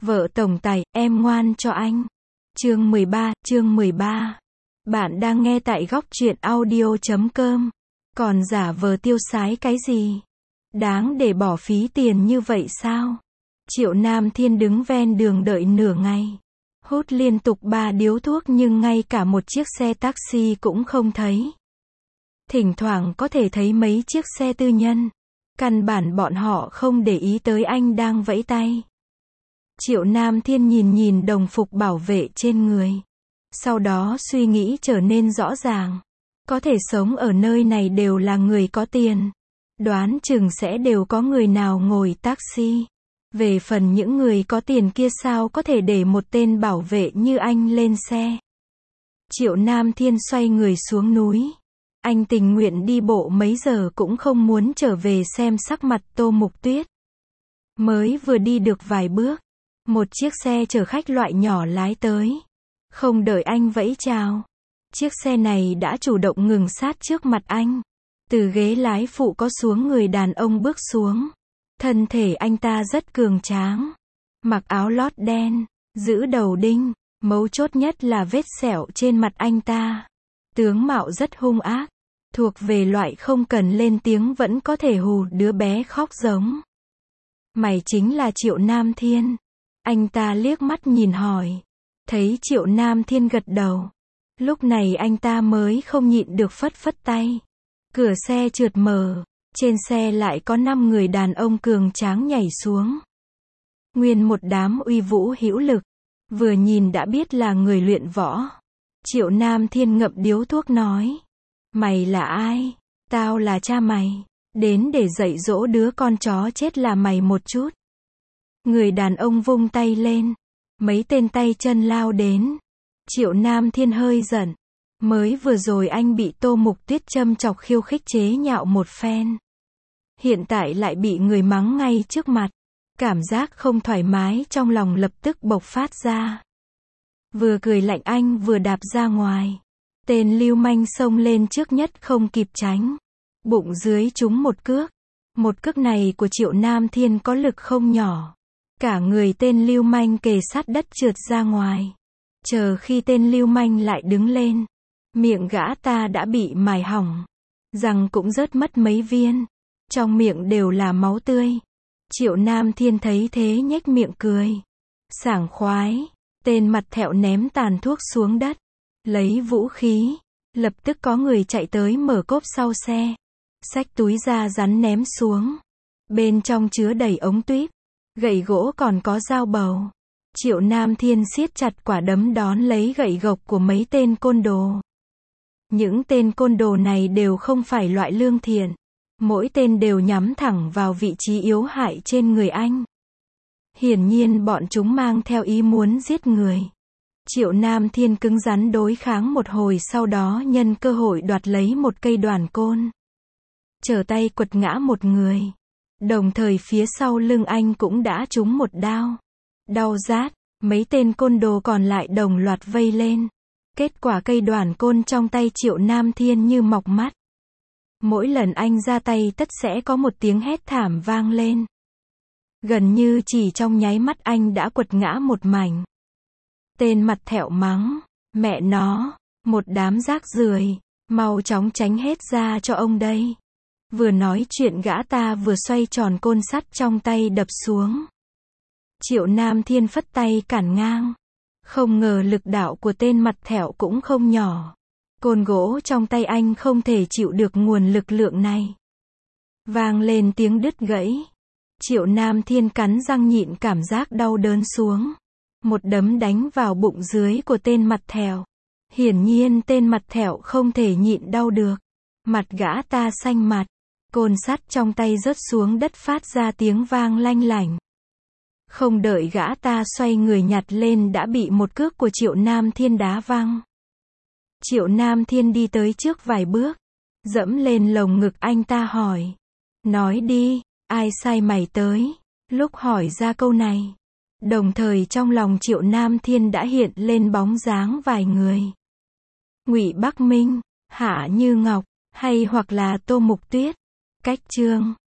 Vợ tổng tài, em ngoan cho anh. Chương 13. Bạn đang nghe tại góc truyện audio.com. Còn giả vờ tiêu sái cái gì? Đáng để bỏ phí tiền như vậy sao? Triệu Nam Thiên đứng ven đường đợi nửa ngày. Hút liên tục 3 điếu thuốc nhưng ngay cả một chiếc xe taxi cũng không thấy. Thỉnh thoảng có thể thấy mấy chiếc xe tư nhân. Căn bản bọn họ không để ý tới anh đang vẫy tay. Triệu Nam Thiên nhìn đồng phục bảo vệ trên người. Sau đó suy nghĩ trở nên rõ ràng. Có thể sống ở nơi này đều là người có tiền. Đoán chừng sẽ đều có người nào ngồi taxi. Về phần những người có tiền kia sao có thể để một tên bảo vệ như anh lên xe. Triệu Nam Thiên xoay người xuống núi. Anh tình nguyện đi bộ mấy giờ cũng không muốn trở về xem sắc mặt Tô Mục Tuyết. Mới vừa đi được vài bước, một chiếc xe chở khách loại nhỏ lái tới. Không đợi anh vẫy chào, chiếc xe này đã chủ động ngừng sát trước mặt anh. Từ ghế lái phụ có xuống người đàn ông bước xuống. Thân thể anh ta rất cường tráng, mặc áo lót đen, giữ đầu đinh, mấu chốt nhất là vết sẹo trên mặt anh ta. Tướng mạo rất hung ác, thuộc về loại không cần lên tiếng vẫn có thể hù đứa bé khóc giống. Mày chính là Triệu Nam Thiên? Anh ta liếc mắt nhìn hỏi. Thấy Triệu Nam Thiên gật đầu. Lúc này anh ta mới không nhịn được phất phất tay. Cửa xe trượt mở. Trên xe lại có 5 người đàn ông cường tráng nhảy xuống. Nguyên một đám uy vũ hữu lực. Vừa nhìn đã biết là người luyện võ. Triệu Nam Thiên ngậm điếu thuốc nói. Mày là ai? Tao là cha mày. Đến để dạy dỗ đứa con chó chết là mày một chút. Người đàn ông vung tay lên. Mấy tên tay chân lao đến. Triệu Nam Thiên hơi giận. Mới vừa rồi anh bị Tô Mục Tuyết châm chọc khiêu khích chế nhạo một phen. Hiện tại lại bị người mắng ngay trước mặt. Cảm giác không thoải mái trong lòng lập tức bộc phát ra. Vừa cười lạnh anh vừa đạp ra ngoài. Tên lưu manh xông lên trước nhất không kịp tránh. Bụng dưới trúng một cước. Một cước này của Triệu Nam Thiên có lực không nhỏ. Cả người tên lưu manh kề sát đất trượt ra ngoài. Chờ khi tên lưu manh lại đứng lên. Miệng gã ta đã bị mài hỏng. Răng cũng rớt mất mấy viên. Trong miệng đều là máu tươi. Triệu Nam Thiên thấy thế nhếch miệng cười. Sảng khoái. Tên mặt thẹo ném tàn thuốc xuống đất. Lấy vũ khí. Lập tức có người chạy tới mở cốp sau xe. Xách túi da rắn ném xuống. Bên trong chứa đầy ống tuyếp. Gậy gỗ còn có dao bầu. Triệu Nam Thiên siết chặt quả đấm đón lấy gậy gộc của mấy tên côn đồ. Những tên côn đồ này đều không phải loại lương thiện. Mỗi tên đều nhắm thẳng vào vị trí yếu hại trên người anh. Hiển nhiên bọn chúng mang theo ý muốn giết người. Triệu Nam Thiên cứng rắn đối kháng một hồi sau đó nhân cơ hội đoạt lấy một cây đoàn côn. Trở tay quật ngã một người. Đồng thời phía sau lưng anh cũng đã trúng một đao. Đau rát, mấy tên côn đồ còn lại đồng loạt vây lên. Kết quả cây đoàn côn trong tay Triệu Nam Thiên như mọc mắt. Mỗi lần anh ra tay tất sẽ có một tiếng hét thảm vang lên. Gần như chỉ trong nháy mắt anh đã quật ngã một mảnh. Tên mặt thẹo mắng, mẹ nó, một đám rác rưởi, mau chóng tránh hết ra cho ông đây. Vừa nói chuyện gã ta vừa xoay tròn côn sắt trong tay đập xuống. Triệu Nam Thiên phất tay cản ngang. Không ngờ lực đạo của tên mặt thẹo cũng không nhỏ. Côn gỗ trong tay anh không thể chịu được nguồn lực lượng này. Vang lên tiếng đứt gãy. Triệu Nam Thiên cắn răng nhịn cảm giác đau đớn xuống. Một đấm đánh vào bụng dưới của tên mặt thẹo. Hiển nhiên tên mặt thẹo không thể nhịn đau được. Mặt gã ta xanh mặt. Côn sắt trong tay rớt xuống đất phát ra tiếng vang lanh lảnh. Không đợi gã ta xoay người nhặt lên đã bị một cước của Triệu Nam Thiên đá văng. Triệu Nam Thiên đi tới trước vài bước. Dẫm lên lồng ngực anh ta hỏi. Nói đi, ai sai mày tới? Lúc hỏi ra câu này. Đồng thời trong lòng Triệu Nam Thiên đã hiện lên bóng dáng vài người. Ngụy Bắc Minh, Hạ Như Ngọc, hay hoặc là Tô Mục Tuyết. Cách chương